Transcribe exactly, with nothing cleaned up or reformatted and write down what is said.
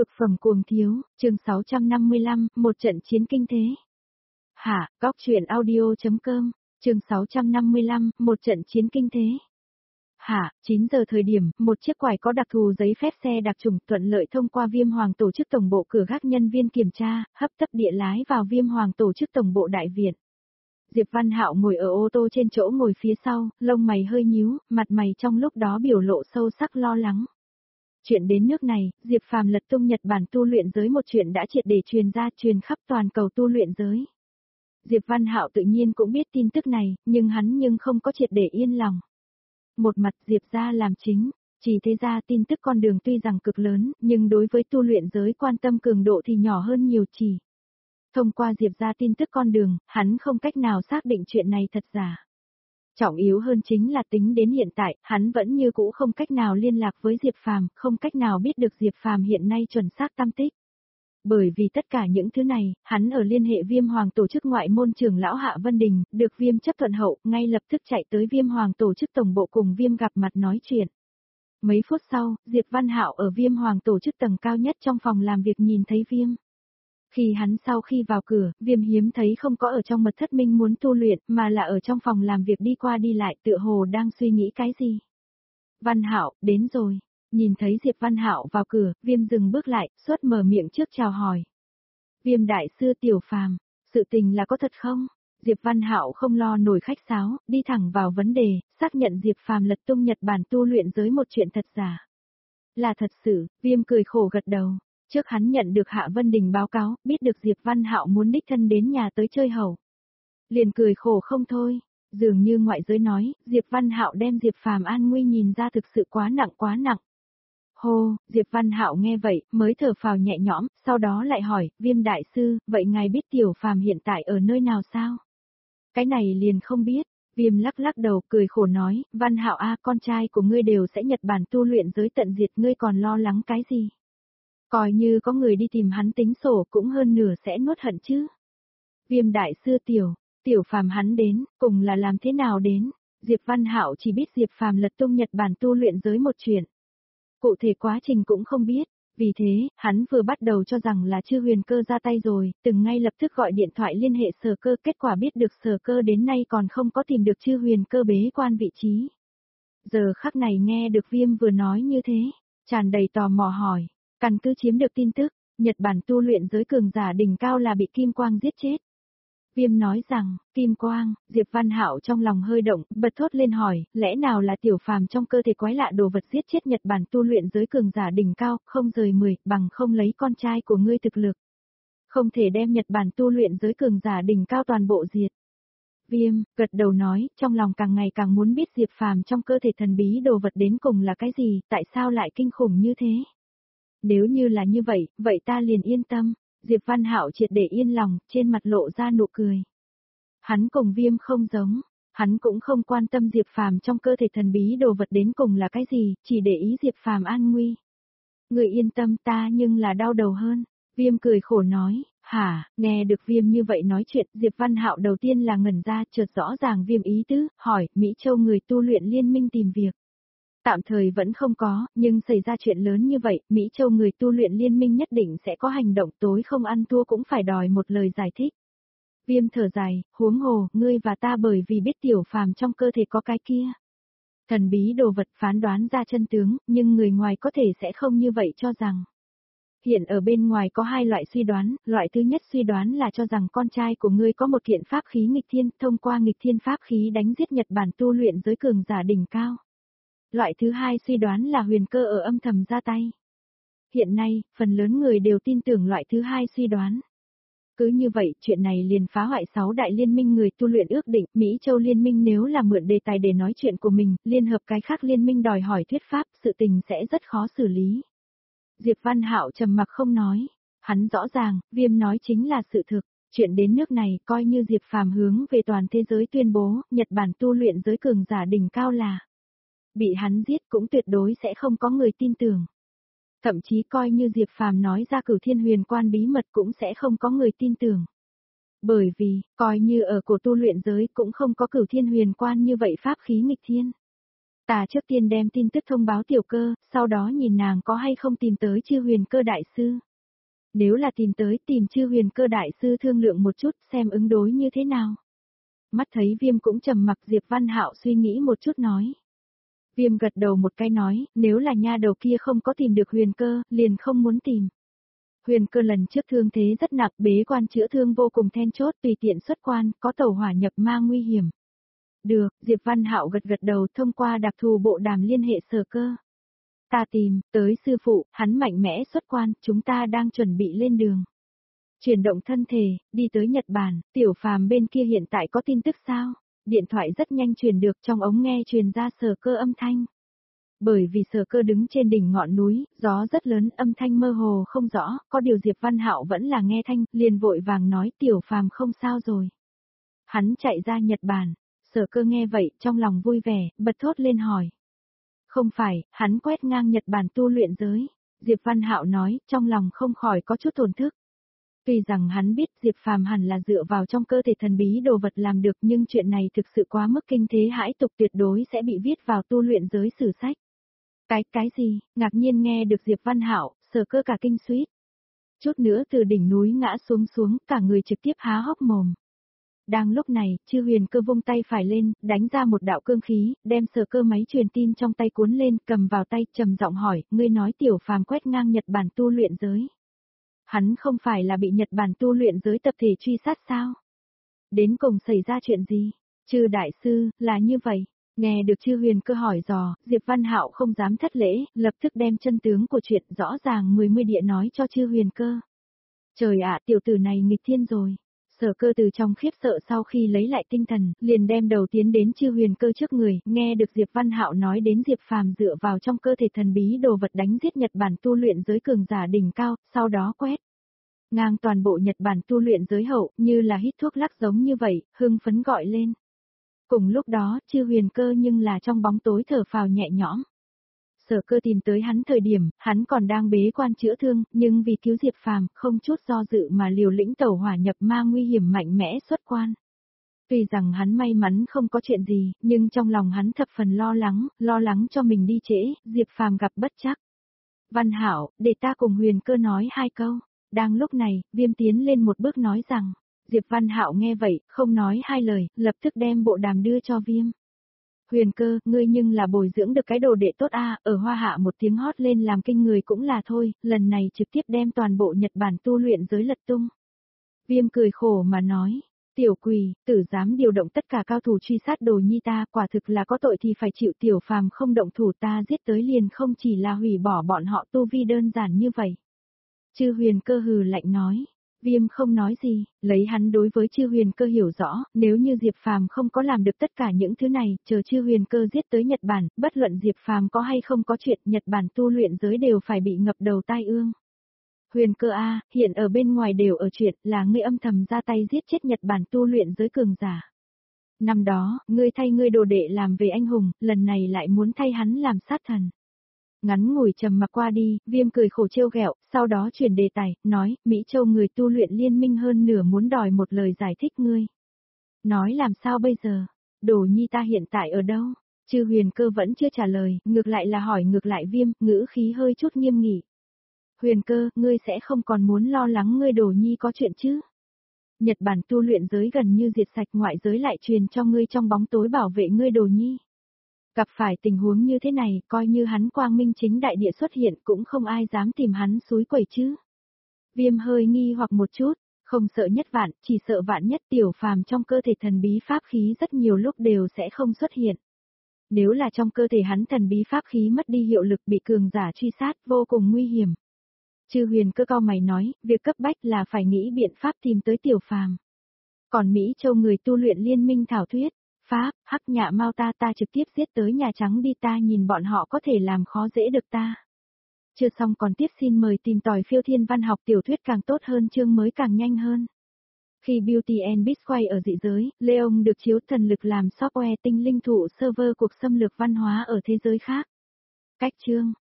Cực phẩm cuồng thiếu, chương sáu trăm năm mươi lăm, một trận chiến kinh thế. Hả, góc truyện audio.com, chương sáu trăm năm mươi lăm, một trận chiến kinh thế. Hả, chín giờ thời điểm, một chiếc quải có đặc thù giấy phép xe đặc trùng thuận lợi thông qua Viêm Hoàng tổ chức tổng bộ cửa gác nhân viên kiểm tra, hấp tấp địa lái vào Viêm Hoàng tổ chức tổng bộ đại viện. Diệp Văn Hạo ngồi ở ô tô trên chỗ ngồi phía sau, lông mày hơi nhíu, mặt mày trong lúc đó biểu lộ sâu sắc lo lắng. Chuyện đến nước này, Diệp Phàm lật tung Nhật Bản tu luyện giới một chuyện đã triệt để truyền ra truyền khắp toàn cầu tu luyện giới. Diệp Văn Hạo tự nhiên cũng biết tin tức này, nhưng hắn nhưng không có triệt để yên lòng. Một mặt Diệp gia làm chính, chỉ thế ra tin tức con đường tuy rằng cực lớn, nhưng đối với tu luyện giới quan tâm cường độ thì nhỏ hơn nhiều chỉ. Thông qua Diệp gia tin tức con đường, hắn không cách nào xác định chuyện này thật giả. Trọng yếu hơn chính là tính đến hiện tại, hắn vẫn như cũ không cách nào liên lạc với Diệp Phàm, không cách nào biết được Diệp Phàm hiện nay chuẩn xác tăm tích. Bởi vì tất cả những thứ này, hắn ở liên hệ Viêm Hoàng tổ chức ngoại môn trưởng lão Hạ Vân Đình, được Viêm chấp thuận hậu, ngay lập tức chạy tới Viêm Hoàng tổ chức tổng bộ cùng Viêm gặp mặt nói chuyện. Mấy phút sau, Diệp Văn Hạo ở Viêm Hoàng tổ chức tầng cao nhất trong phòng làm việc nhìn thấy Viêm. Khi hắn sau khi vào cửa, Viêm hiếm thấy không có ở trong mật thất minh muốn tu luyện, mà là ở trong phòng làm việc đi qua đi lại tựa hồ đang suy nghĩ cái gì. Văn Hạo, đến rồi. Nhìn thấy Diệp Văn Hạo vào cửa, Viêm dừng bước lại, suốt mở miệng trước chào hỏi. Viêm đại sư Tiểu Phàm, sự tình là có thật không? Diệp Văn Hạo không lo nổi khách sáo, đi thẳng vào vấn đề, xác nhận Diệp Phàm lật tung Nhật Bản tu luyện giới một chuyện thật giả. Là thật sự, Viêm cười khổ gật đầu. Trước hắn nhận được Hạ Vân Đình báo cáo, biết được Diệp Văn Hạo muốn đích thân đến nhà tới chơi hầu. Liền cười khổ không thôi, dường như ngoại giới nói, Diệp Văn Hạo đem Diệp Phàm an nguy nhìn ra thực sự quá nặng quá nặng. Hô, Diệp Văn Hạo nghe vậy, mới thở phào nhẹ nhõm, sau đó lại hỏi, Viêm đại sư, vậy ngài biết Tiểu Phàm hiện tại ở nơi nào sao? Cái này liền không biết. Viêm lắc lắc đầu cười khổ nói, Văn Hạo a, con trai của ngươi đều sẽ Nhật Bản tu luyện giới tận diệt, ngươi còn lo lắng cái gì? Coi như có người đi tìm hắn tính sổ cũng hơn nửa sẽ nuốt hận chứ. Viêm đại sư Tiểu, Tiểu Phàm hắn đến, cùng là làm thế nào đến? Diệp Văn Hạo chỉ biết Diệp Phàm lật tung Nhật Bản tu luyện giới một chuyện. Cụ thể quá trình cũng không biết, vì thế, hắn vừa bắt đầu cho rằng là Chư Huyền Cơ ra tay rồi, từng ngay lập tức gọi điện thoại liên hệ Sở Cơ, kết quả biết được Sở Cơ đến nay còn không có tìm được Chư Huyền Cơ bế quan vị trí. Giờ khắc này nghe được Viêm vừa nói như thế, tràn đầy tò mò hỏi. Căn cứ chiếm được tin tức, Nhật Bản tu luyện giới cường giả đỉnh cao là bị Kim Quang giết chết. Viêm nói rằng, Kim Quang, Diệp Văn Hạo trong lòng hơi động, bật thốt lên hỏi, lẽ nào là Tiểu Phàm trong cơ thể quái lạ đồ vật giết chết Nhật Bản tu luyện giới cường giả đỉnh cao, không rời mười, bằng không lấy con trai của ngươi thực lực. Không thể đem Nhật Bản tu luyện giới cường giả đỉnh cao toàn bộ diệt. Viêm, gật đầu nói, trong lòng càng ngày càng muốn biết Diệp Phàm trong cơ thể thần bí đồ vật đến cùng là cái gì, tại sao lại kinh khủng như thế. Nếu như là như vậy, vậy ta liền yên tâm. Diệp Văn Hạo triệt để yên lòng, trên mặt lộ ra nụ cười. Hắn cùng Viêm không giống, hắn cũng không quan tâm Diệp Phàm trong cơ thể thần bí đồ vật đến cùng là cái gì, chỉ để ý Diệp Phàm an nguy. Người yên tâm ta nhưng là đau đầu hơn. Viêm cười khổ nói, hả, nghe được Viêm như vậy nói chuyện, Diệp Văn Hạo đầu tiên là ngẩn ra, chợt rõ ràng Viêm ý tứ, hỏi, Mỹ Châu người tu luyện liên minh tìm việc. Tạm thời vẫn không có, nhưng xảy ra chuyện lớn như vậy, Mỹ Châu người tu luyện liên minh nhất định sẽ có hành động, tối không ăn thua cũng phải đòi một lời giải thích. Viêm thở dài, huống hồ, ngươi và ta bởi vì biết Tiểu Phàm trong cơ thể có cái kia. Thần bí đồ vật phán đoán ra chân tướng, nhưng người ngoài có thể sẽ không như vậy cho rằng. Hiện ở bên ngoài có hai loại suy đoán, loại thứ nhất suy đoán là cho rằng con trai của ngươi có một kiện pháp khí nghịch thiên, thông qua nghịch thiên pháp khí đánh giết Nhật Bản tu luyện giới cường giả đỉnh cao. Loại thứ hai suy đoán là Huyền Cơ ở âm thầm ra tay. Hiện nay, phần lớn người đều tin tưởng loại thứ hai suy đoán. Cứ như vậy, chuyện này liền phá hoại sáu đại liên minh người tu luyện ước định, Mỹ Châu liên minh nếu là mượn đề tài để nói chuyện của mình, liên hợp cái khác liên minh đòi hỏi thuyết pháp, sự tình sẽ rất khó xử lý. Diệp Văn Hạo trầm mặc không nói, hắn rõ ràng, Viêm nói chính là sự thực, chuyện đến nước này, coi như Diệp Phàm hướng về toàn thế giới tuyên bố, Nhật Bản tu luyện giới cường giả đỉnh cao là bị hắn giết cũng tuyệt đối sẽ không có người tin tưởng. Thậm chí coi như Diệp Phàm nói ra Cửu Thiên Huyền Quan bí mật cũng sẽ không có người tin tưởng. Bởi vì, coi như ở cổ tu luyện giới cũng không có Cửu Thiên Huyền Quan như vậy pháp khí nghịch thiên. Ta trước tiên đem tin tức thông báo tiểu cơ, sau đó nhìn nàng có hay không tìm tới chư huyền cơ đại sư. Nếu là tìm tới tìm chư huyền cơ đại sư thương lượng một chút xem ứng đối như thế nào. Mắt thấy Viêm cũng trầm mặc, Diệp Văn Hạo suy nghĩ một chút nói. Viêm gật đầu một cái nói, nếu là nha đầu kia không có tìm được huyền cơ, liền không muốn tìm. Huyền cơ lần trước thương thế rất nặng, bế quan chữa thương vô cùng then chốt, tùy tiện xuất quan, có tẩu hỏa nhập ma nguy hiểm. Được, Diệp Văn Hạo gật gật đầu, thông qua đặc thù bộ đàm liên hệ Sở Cơ. Ta tìm, tới sư phụ, hắn mạnh mẽ xuất quan, chúng ta đang chuẩn bị lên đường. Chuyển động thân thể, đi tới Nhật Bản, Tiểu Phàm bên kia hiện tại có tin tức sao? Điện thoại rất nhanh truyền được, trong ống nghe truyền ra Sở Cơ âm thanh. Bởi vì Sở Cơ đứng trên đỉnh ngọn núi, gió rất lớn, âm thanh mơ hồ không rõ, có điều Diệp Văn Hạo vẫn là nghe thanh, liền vội vàng nói Tiểu Phàm không sao rồi. Hắn chạy ra Nhật Bản. Sở Cơ nghe vậy, trong lòng vui vẻ, bật thốt lên hỏi. Không phải, hắn quét ngang Nhật Bản tu luyện giới. Diệp Văn Hạo nói, trong lòng không khỏi có chút thổn thức. Tuy rằng hắn biết Diệp Phàm hẳn là dựa vào trong cơ thể thần bí đồ vật làm được, nhưng chuyện này thực sự quá mức kinh thế hãi tục, tuyệt đối sẽ bị viết vào tu luyện giới sử sách. Cái, cái gì? Ngạc nhiên nghe được Diệp Văn Hạo, Sở Cơ cả kinh suýt. Chút nữa từ đỉnh núi ngã xuống xuống, cả người trực tiếp há hốc mồm. Đang lúc này, chư huyền cơ vung tay phải lên, đánh ra một đạo cương khí, đem Sở Cơ máy truyền tin trong tay cuốn lên, cầm vào tay, trầm giọng hỏi, ngươi nói Tiểu Phàm quét ngang Nhật Bản tu luyện giới. Hắn không phải là bị Nhật Bản tu luyện giới tập thể truy sát sao? Đến cùng xảy ra chuyện gì? Chư đại sư, là như vậy. Nghe được chư huyền cơ hỏi dò, Diệp Văn Hạo không dám thất lễ, lập tức đem chân tướng của chuyện rõ ràng mười mươi địa nói cho chư huyền cơ. Trời ạ, tiểu tử này nghịch thiên rồi. Sở Cơ từ trong khiếp sợ sau khi lấy lại tinh thần, liền đem đầu tiến đến chư huyền cơ trước người, nghe được Diệp Văn Hạo nói đến Diệp Phàm dựa vào trong cơ thể thần bí đồ vật đánh giết Nhật Bản tu luyện giới cường giả đỉnh cao, sau đó quét ngang toàn bộ Nhật Bản tu luyện giới hậu, như là hít thuốc lắc giống như vậy, hưng phấn gọi lên. Cùng lúc đó, chư huyền cơ nhưng là trong bóng tối thở phào nhẹ nhõm. Sở Cơ tìm tới hắn thời điểm, hắn còn đang bế quan chữa thương, nhưng vì cứu Diệp Phàm, không chút do dự mà liều lĩnh tẩu hỏa nhập ma nguy hiểm mạnh mẽ xuất quan. Tuy rằng hắn may mắn không có chuyện gì, nhưng trong lòng hắn thập phần lo lắng, lo lắng cho mình đi trễ, Diệp Phàm gặp bất trắc. Văn Hảo, để ta cùng huyền cơ nói hai câu. Đang lúc này, Viêm tiến lên một bước nói rằng, Diệp Văn Hạo nghe vậy, không nói hai lời, lập tức đem bộ đàm đưa cho Viêm. Huyền cơ, ngươi nhưng là bồi dưỡng được cái đồ đệ tốt a, ở Hoa Hạ một tiếng hót lên làm kinh người cũng là thôi, lần này trực tiếp đem toàn bộ Nhật Bản tu luyện giới lật tung. Viêm cười khổ mà nói, tiểu quỷ, tử dám điều động tất cả cao thủ truy sát đồ nhi ta, quả thực là có tội thì phải chịu, Tiểu Phàm không động thủ ta giết tới liền không chỉ là hủy bỏ bọn họ tu vi đơn giản như vậy. Chư huyền cơ hừ lạnh nói. Viêm không nói gì, lấy hắn đối với chư huyền cơ hiểu rõ, nếu như Diệp Phàm không có làm được tất cả những thứ này, chờ chư huyền cơ giết tới Nhật Bản, bất luận Diệp Phàm có hay không có chuyện, Nhật Bản tu luyện giới đều phải bị ngập đầu tai ương. Huyền cơ a, hiện ở bên ngoài đều ở chuyện, là ngươi âm thầm ra tay giết chết Nhật Bản tu luyện giới cường giả. Năm đó, ngươi thay ngươi đồ đệ làm về anh hùng, lần này lại muốn thay hắn làm sát thần. Ngắn ngủi trầm mặc qua đi, Viêm cười khổ trêu ghẹo, sau đó chuyển đề tài, nói, Mỹ Châu người tu luyện liên minh hơn nửa muốn đòi một lời giải thích ngươi. Nói làm sao bây giờ? Đồ nhi ta hiện tại ở đâu? Chư huyền cơ vẫn chưa trả lời, ngược lại là hỏi ngược lại Viêm, ngữ khí hơi chút nghiêm nghị. Huyền cơ, ngươi sẽ không còn muốn lo lắng ngươi đồ nhi có chuyện chứ? Nhật Bản tu luyện giới gần như diệt sạch, ngoại giới lại truyền cho ngươi trong bóng tối bảo vệ ngươi đồ nhi. Gặp phải tình huống như thế này, coi như hắn quang minh chính đại địa xuất hiện cũng không ai dám tìm hắn xúi quẩy chứ. Viêm hơi nghi hoặc một chút, không sợ nhất vạn, chỉ sợ vạn nhất. Tiểu Phàm trong cơ thể thần bí pháp khí rất nhiều lúc đều sẽ không xuất hiện. Nếu là trong cơ thể hắn thần bí pháp khí mất đi hiệu lực bị cường giả truy sát vô cùng nguy hiểm. Chư huyền cơ cao mày nói, việc cấp bách là phải nghĩ biện pháp tìm tới Tiểu Phàm. Còn Mỹ Châu người tu luyện liên minh thảo thuyết. Pháp, hắc nhạ mau ta ta trực tiếp giết tới Nhà Trắng đi, ta nhìn bọn họ có thể làm khó dễ được ta. Chưa xong còn tiếp, xin mời tìm tòi phiêu thiên văn học tiểu thuyết càng tốt hơn, chương mới càng nhanh hơn. Khi Beauty and Beast quay ở dị giới, Leon được chiếu thần lực làm software tinh linh thụ server cuộc xâm lược văn hóa ở thế giới khác. Cách chương